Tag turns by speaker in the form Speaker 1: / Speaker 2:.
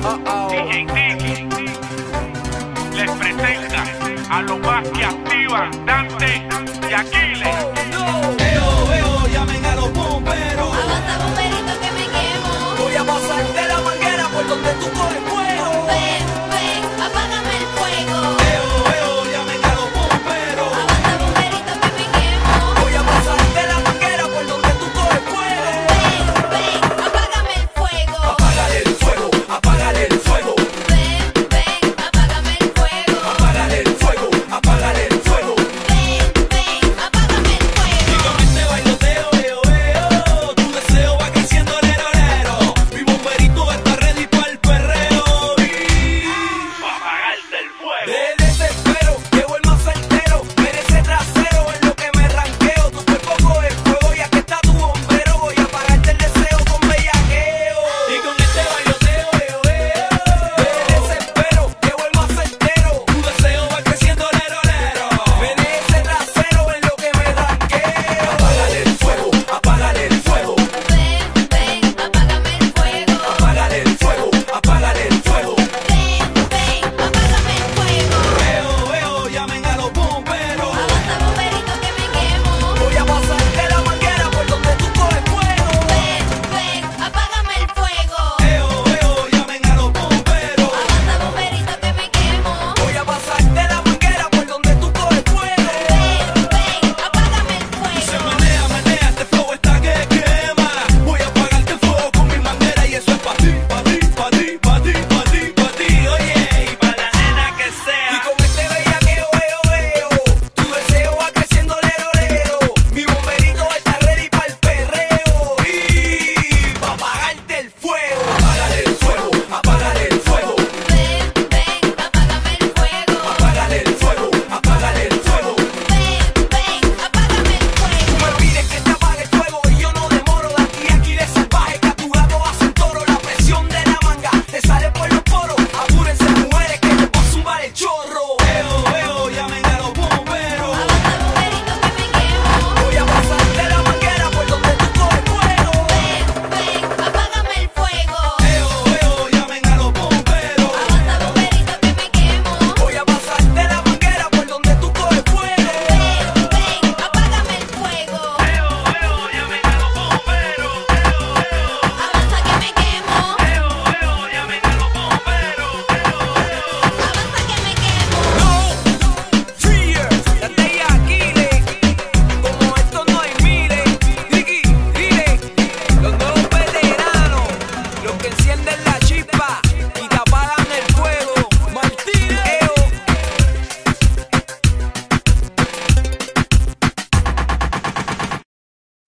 Speaker 1: DJ Tiki les presenta a los más que activan Dante y Aquiles.
Speaker 2: Llamen a los bomberos.
Speaker 3: Avanza, bomberito, que me quemo.
Speaker 2: Voy a pasarte la manguera por donde tú coges fuego.
Speaker 3: Ven, ven, apágame el fuego.
Speaker 2: Llamen a los bomberos.
Speaker 3: Avanza, bomberito, que me quemo.
Speaker 2: Voy a pasarte la manguera por donde tú coges fuego.
Speaker 3: Ven, ven, apágame el fuego.
Speaker 2: Apágale el fuego, apágale el fuego.
Speaker 3: Ven, ven, apágame el fuego.
Speaker 2: Apágale el fuego, apágale el fuego.
Speaker 3: Ven, ven, apágame el fuego.
Speaker 2: Y con este bailoteo, tu deseo va creciendo lero, lero. Mi bomberito está ready para el perreo.
Speaker 1: Pa' apagarte el fuego.
Speaker 2: De desespero, llevo el más certero. Merece trasero en lo que me ranqueo. Tu cuerpo coge fuego y aquí está tu bombero. Voy a apagarte el deseo con bellaqueo. Y con este bailoteo, de desespero, llevo el más certero. Tu deseo va creciendo lero, lero. Merece trasero en lo que me ranqueo. Apágale el fuego, apágale el fuego.
Speaker 3: Ven, ven, apágame el fuego.
Speaker 2: Apágale el fuego, apágale el fuego.
Speaker 3: Ven, ven, apágame el fuego.
Speaker 2: Llamen a los bomberos.
Speaker 3: Avanza, bomberito, que me quemo.
Speaker 2: Voy a pasarte la manguera por donde tú coges fuego.
Speaker 3: Ven, ven, apágame el fuego.
Speaker 2: Llamen a los bomberos.
Speaker 3: Avanza, bomberito, que me quemo.
Speaker 2: Voy a pasarte la manguera por donde tú coges fuego.
Speaker 3: Ven, ven, apágame el
Speaker 2: Se
Speaker 3: fuego.
Speaker 2: menea, este flow está que quema. Voy a apagarte el fuego con mi manguera y eso es pa' ti, pa' ti, pa' ti, pa' ti, pa' ti, pa' ti. Oye, y pa' la nena que sea. Y con este bellaqueo, tu deseo va creciendo lero, lero. Mi bomberito está ready para el perreo. Y pa' apagarte el fuego. Apágale el fuego, apágale el fuego.
Speaker 3: Ven, ven, apágame el fuego.
Speaker 2: Apágale el fuego, apágale el fuego.
Speaker 3: Ven, ven, apágame el fuego.
Speaker 2: Tú me pides que te apague el fuego y yo no demoro. De aquí a Aquiles salvaje, capturado hace un toro. La presión de la manga te sale por los poros. Apúrense mujeres que les voy a zumbar el chorro. Llamen a los bomberos.
Speaker 3: Avanza, bomberito, que me quemo.
Speaker 2: Voy a pasarte la manguera por donde tú coges fuego.
Speaker 3: Ven, ven, apágame el fuego.
Speaker 2: Llamen a los bomberos.
Speaker 3: Avanza, bomberito, que me quemo.
Speaker 2: Voy a pasarte la manguera por donde tú coges fuego.
Speaker 3: Ven, ven, apágame el fuego.
Speaker 1: Llamen a los bomberos.
Speaker 3: Avanza, que me quemo.
Speaker 1: Llamen a los bomberos.
Speaker 3: Avanza, que me quemo.
Speaker 2: Fear, Dante y Aquiles. Como esto no hay miles. Ricky, dile, los nuevos veteranos, los que encienden la